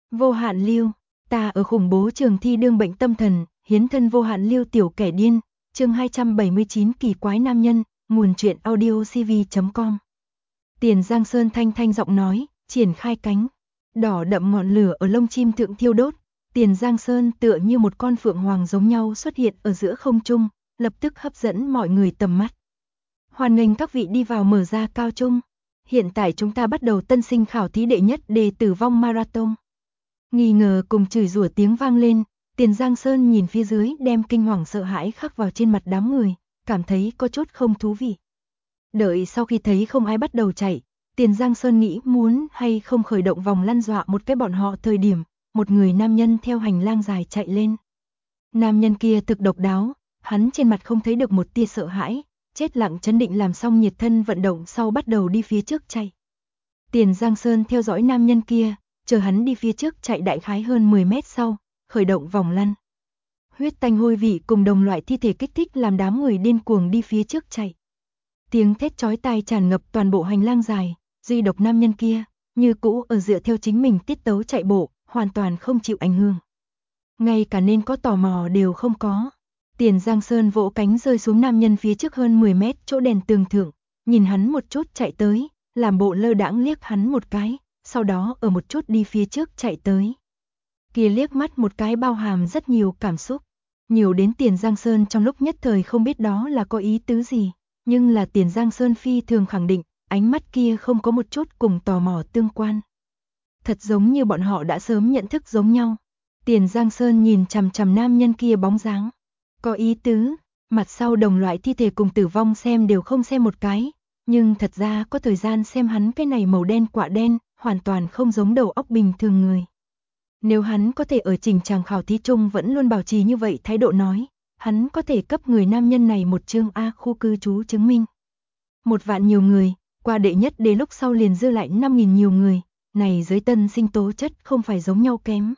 Vô hạn lưu, ta ở khủng bố trường thi đương bệnh tâm thần, hiến thân vô hạn lưu tiểu kẻ điên, chương 279 kỳ quái nam nhân, nguồn truyện audio cv.com. Tiền Giang Sơn thanh thanh giọng nói, triển khai cánh, đỏ đậm ngọn lửa ở lông chim thượng thiêu đốt, Tiền Giang Sơn tựa như một con phượng hoàng giống nhau xuất hiện ở giữa không trung, lập tức hấp dẫn mọi người tầm mắt. Hoan nghênh các vị đi vào mở ra cao trung. Hiện tại chúng ta bắt đầu tân sinh khảo thí đệ nhất đề tử vong marathon. Nghi ngờ cùng chửi rủa tiếng vang lên, Tiền Giang Sơn nhìn phía dưới đem kinh hoàng sợ hãi khắc vào trên mặt đám người, cảm thấy có chút không thú vị. Đợi sau khi thấy không ai bắt đầu chạy, Tiền Giang Sơn nghĩ muốn hay không khởi động vòng lăn dọa một cái bọn họ thời điểm, một người nam nhân theo hành lang dài chạy lên. Nam nhân kia thực độc đáo, hắn trên mặt không thấy được một tia sợ hãi, chết lặng chấn định làm xong nhiệt thân vận động sau bắt đầu đi phía trước chạy. Tiền Giang Sơn theo dõi nam nhân kia, chờ hắn đi phía trước chạy đại khái hơn 10 mét sau, khởi động vòng lăn. Huyết tanh hôi vị cùng đồng loại thi thể kích thích làm đám người điên cuồng đi phía trước chạy. Tiếng thét chói tai tràn ngập toàn bộ hành lang dài, duy độc nam nhân kia, như cũ ở dựa theo chính mình tiết tấu chạy bộ, hoàn toàn không chịu ảnh hưởng. Ngay cả nên có tò mò đều không có. Tiền Giang Sơn vỗ cánh rơi xuống nam nhân phía trước hơn 10 mét chỗ đèn tường thượng, nhìn hắn một chút chạy tới, làm bộ lơ đãng liếc hắn một cái, sau đó ở một chút đi phía trước chạy tới. Kia liếc mắt một cái bao hàm rất nhiều cảm xúc, nhiều đến Tiền Giang Sơn trong lúc nhất thời không biết đó là có ý tứ gì, nhưng là Tiền Giang Sơn phi thường khẳng định, ánh mắt kia không có một chút cùng tò mò tương quan. Thật giống như bọn họ đã sớm nhận thức giống nhau. Tiền Giang Sơn nhìn chằm chằm nam nhân kia bóng dáng. Có ý tứ, mặt sau đồng loại thi thể cùng tử vong xem đều không xem một cái, nhưng thật ra có thời gian xem hắn cái này màu đen quạ đen, hoàn toàn không giống đầu óc bình thường người. Nếu hắn có thể ở trình tràng khảo thí chung vẫn luôn bảo trì như vậy thái độ nói, hắn có thể cấp người nam nhân này một chương A khu cư trú chứng minh. 1 vạn nhiều người, qua đệ nhất đề lúc sau liền dư lại 5.000 nhiều người, này giới tân sinh tố chất không phải giống nhau kém.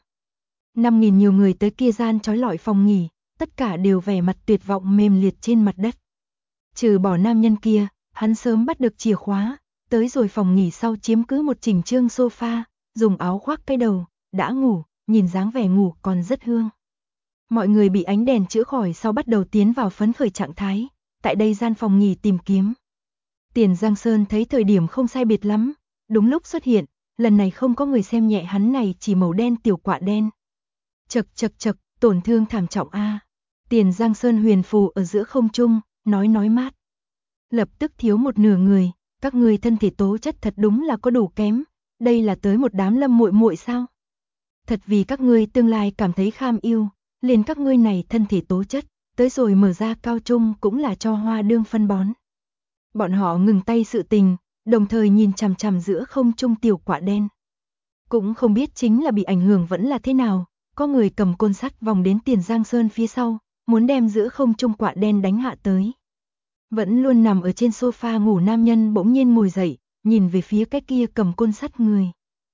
5.000 nhiều người tới kia gian trói lọi phòng nghỉ, tất cả đều vẻ mặt tuyệt vọng mềm liệt trên mặt đất. Trừ bỏ nam nhân kia, hắn sớm bắt được chìa khóa, tới rồi phòng nghỉ sau chiếm cứ một chỉnh trương sofa, dùng áo khoác cái đầu, đã ngủ, nhìn dáng vẻ ngủ còn rất hương. Mọi người bị ánh đèn chữa khỏi sau bắt đầu tiến vào phấn khởi trạng thái, tại đây gian phòng nghỉ tìm kiếm. Tiền Giang Sơn thấy thời điểm không sai biệt lắm, đúng lúc xuất hiện, lần này không có người xem nhẹ hắn này chỉ màu đen tiểu quạ đen. Chậc chậc chậc, tổn thương thảm trọng a. Tiền Giang Sơn huyền phù ở giữa không trung, nói mát. Lập tức thiếu một nửa người, các ngươi thân thể tố chất thật đúng là có đủ kém, đây là tới một đám lâm muội muội sao? Thật vì các ngươi tương lai cảm thấy kham yêu, liền các ngươi này thân thể tố chất, tới rồi mở ra cao trung cũng là cho hoa đương phân bón. Bọn họ ngừng tay sự tình, đồng thời nhìn chằm chằm giữa không trung tiểu quạ đen. Cũng không biết chính là bị ảnh hưởng vẫn là thế nào, có người cầm côn sắt vòng đến Tiền Giang Sơn phía sau, muốn đem giữa không trung quạ đen đánh hạ tới. Vẫn luôn nằm ở trên sofa ngủ nam nhân bỗng nhiên ngồi dậy, nhìn về phía cái kia cầm côn sắt người.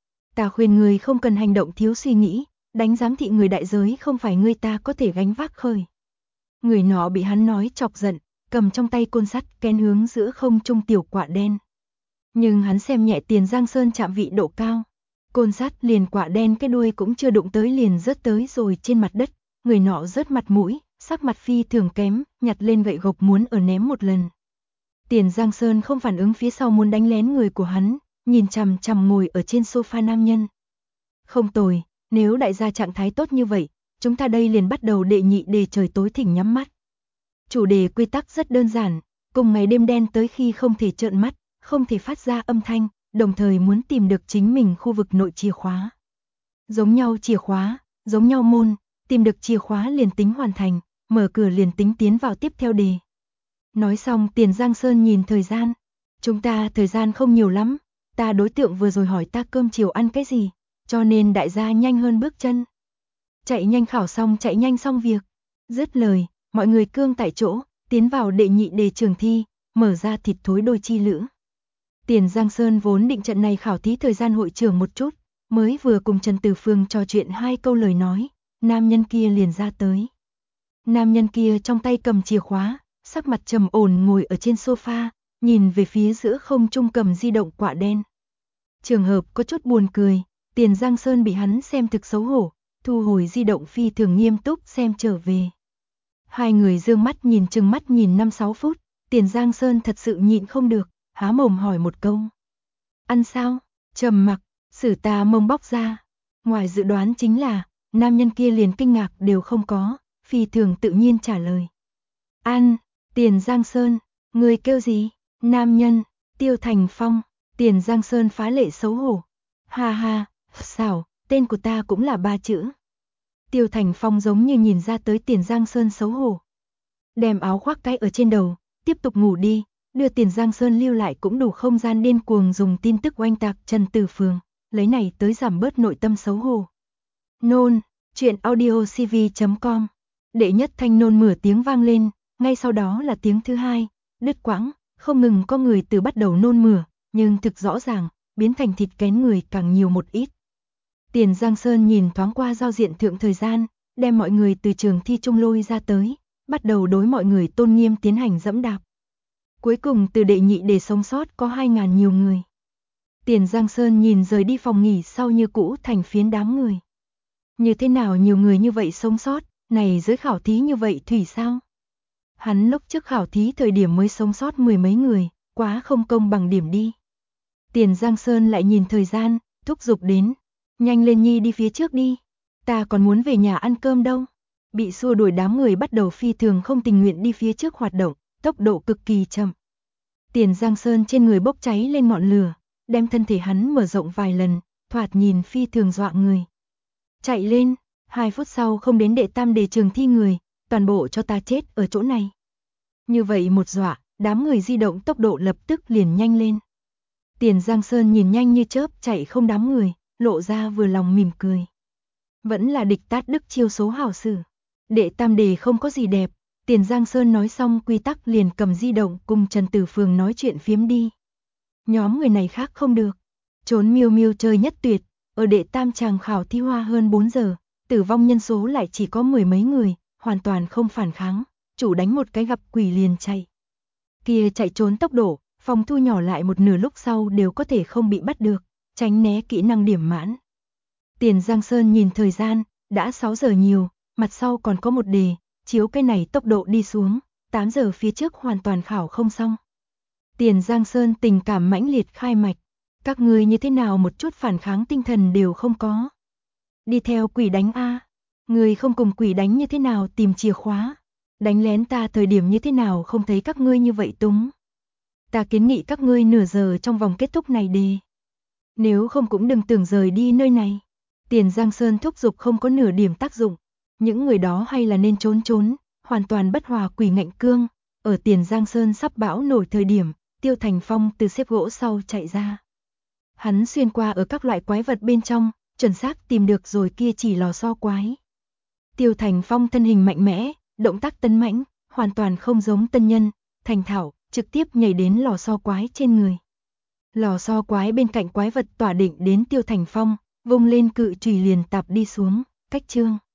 Ta khuyên người không cần hành động thiếu suy nghĩ, đánh giám thị người đại giới không phải người ta có thể gánh vác khởi. Người nọ bị hắn nói chọc giận, cầm trong tay côn sắt kén hướng giữa không trung tiểu quạ đen. Nhưng hắn xem nhẹ Tiền Giang Sơn chạm vị độ cao. Côn sắt liền quạ đen cái đuôi cũng chưa đụng tới liền rớt tới rồi trên mặt đất, người nọ rớt mặt mũi, sắc mặt phi thường kém, nhặt lên gậy gộc muốn ở ném một lần. Tiền Giang Sơn không phản ứng phía sau muốn đánh lén người của hắn, nhìn chằm chằm ngồi ở trên sofa nam nhân. Không tồi, nếu đại gia trạng thái tốt như vậy, chúng ta đây liền bắt đầu đệ nhị đề trời tối thỉnh nhắm mắt. Chủ đề quy tắc rất đơn giản, cùng ngày đêm đen tới khi không thể trợn mắt, không thể phát ra âm thanh, đồng thời muốn tìm được chính mình khu vực nội chìa khóa. Giống nhau chìa khóa, giống nhau môn, tìm được chìa khóa liền tính hoàn thành, mở cửa liền tính tiến vào tiếp theo đề. Nói xong Tiền Giang Sơn nhìn thời gian. Chúng ta thời gian không nhiều lắm, ta đối tượng vừa rồi hỏi ta cơm chiều ăn cái gì, cho nên đại gia nhanh hơn bước chân. Chạy nhanh khảo xong chạy nhanh xong việc. Dứt lời, mọi người cương tại chỗ, tiến vào đệ nhị đề trường thi, mở ra thịt thối đôi chi lữ. Tiền Giang Sơn vốn định trận này khảo thí thời gian hội trường một chút, mới vừa cùng Trần Từ Phương trò chuyện 2 câu lời nói, nam nhân kia liền ra tới. Nam nhân kia trong tay cầm chìa khóa, sắc mặt trầm ổn ngồi ở trên sofa, nhìn về phía giữa không trung cầm di động quạ đen. Trường hợp có chút buồn cười, Tiền Giang Sơn bị hắn xem thực xấu hổ, thu hồi di động phi thường nghiêm túc xem trở về. Hai người dương mắt nhìn chừng mắt nhìn 5-6 phút, Tiền Giang Sơn thật sự nhịn không được, há mồm hỏi một câu. Ăn sao? Trầm mặc, Sử Tà mông bóc ra. Ngoài dự đoán chính là, nam nhân kia liền kinh ngạc đều không có, phi thường tự nhiên trả lời. Ăn. Tiền Giang Sơn, người kêu gì? Nam nhân, Tiêu Thành Phong. Tiền Giang Sơn phá lệ xấu hổ. Ha ha, xảo, tên của ta cũng là 3 chữ. Tiêu Thành Phong giống như nhìn ra tới Tiền Giang Sơn xấu hổ. Đem áo khoác cái ở trên đầu, tiếp tục ngủ đi, đưa Tiền Giang Sơn lưu lại cũng đủ không gian điên cuồng dùng tin tức oanh tạc Trần Tử Phường, lấy này tới giảm bớt nội tâm xấu hổ. Nôn, truyện audiocv.com. Đệ nhất thanh nôn mửa tiếng vang lên, ngay sau đó là tiếng thứ hai, đứt quãng, không ngừng có người từ bắt đầu nôn mửa, nhưng thực rõ ràng, biến thành thịt kén người càng nhiều một ít. Tiền Giang Sơn nhìn thoáng qua giao diện thượng thời gian, đem mọi người từ trường thi trung lôi ra tới, bắt đầu đối mọi người tôn nghiêm tiến hành dẫm đạp. Cuối cùng từ đệ nhị để sống sót có 2.000 nhiều người. Tiền Giang Sơn nhìn rời đi phòng nghỉ sau như cũ thành phiến đám người. Như thế nào nhiều người như vậy sống sót, này dưới khảo thí như vậy thủy sao? Hắn lúc trước khảo thí thời điểm mới sống sót 10 mấy người, quá không công bằng điểm đi. Tiền Giang Sơn lại nhìn thời gian, thúc giục đến. Nhanh lên nhi đi phía trước đi, ta còn muốn về nhà ăn cơm đâu. Bị xua đuổi đám người bắt đầu phi thường không tình nguyện đi phía trước hoạt động, tốc độ cực kỳ chậm. Tiền Giang Sơn trên người bốc cháy lên ngọn lửa, đem thân thể hắn mở rộng vài lần, thoạt nhìn phi thường dọa người. Chạy lên, 2 phút sau không đến đệ tam đề trường thi người, toàn bộ cho ta chết ở chỗ này. Như vậy một dọa, đám người di động tốc độ lập tức liền nhanh lên. Tiền Giang Sơn nhìn nhanh như chớp chạy không đám người, lộ ra vừa lòng mỉm cười. Vẫn là địch tát đức chiêu số hảo sử. Đệ tam đề không có gì đẹp, Tiền Giang Sơn nói xong quy tắc liền cầm di động cùng Trần Tử Phường nói chuyện phiếm đi. Nhóm người này khác không được. Trốn miêu miêu chơi nhất tuyệt, ở đệ tam tràng khảo thi hoa hơn 4 giờ, tử vong nhân số lại chỉ có 10 mấy người, hoàn toàn không phản kháng, chủ đánh một cái gặp quỷ liền chạy. Kia chạy trốn tốc độ, phòng thu nhỏ lại một nửa lúc sau đều có thể không bị bắt được, tránh né kỹ năng điểm mãn. Tiền Giang Sơn nhìn thời gian, đã 6 giờ nhiều, mặt sau còn có một đề, chiếu cái này tốc độ đi xuống, 8 giờ phía trước hoàn toàn khảo không xong. Tiền Giang Sơn tình cảm mãnh liệt khai mạch, các ngươi như thế nào một chút phản kháng tinh thần đều không có. Đi theo quỷ đánh a, người không cùng quỷ đánh như thế nào tìm chìa khóa, đánh lén ta thời điểm như thế nào không thấy các ngươi như vậy túng. Ta kiến nghị các ngươi nửa giờ trong vòng kết thúc này đề. Nếu không cũng đừng tưởng rời đi nơi này. Tiền Giang Sơn thúc giục không có nửa điểm tác dụng. Những người đó hay là nên trốn, hoàn toàn bất hòa quỷ ngạnh cương. Ở Tiền Giang Sơn sắp bão nổi thời điểm, Tiêu Thành Phong từ xếp gỗ sau chạy ra. Hắn xuyên qua ở các loại quái vật bên trong, chuẩn xác tìm được rồi kia chỉ lò xo quái. Tiêu Thành Phong thân hình mạnh mẽ, động tác tấn mãnh, hoàn toàn không giống tân nhân, thành thạo, trực tiếp nhảy đến lò xo quái trên người. Lò xo quái bên cạnh quái vật tỏa định đến Tiêu Thành Phong, vung lên cự chùy liền tạp đi xuống, cách chương.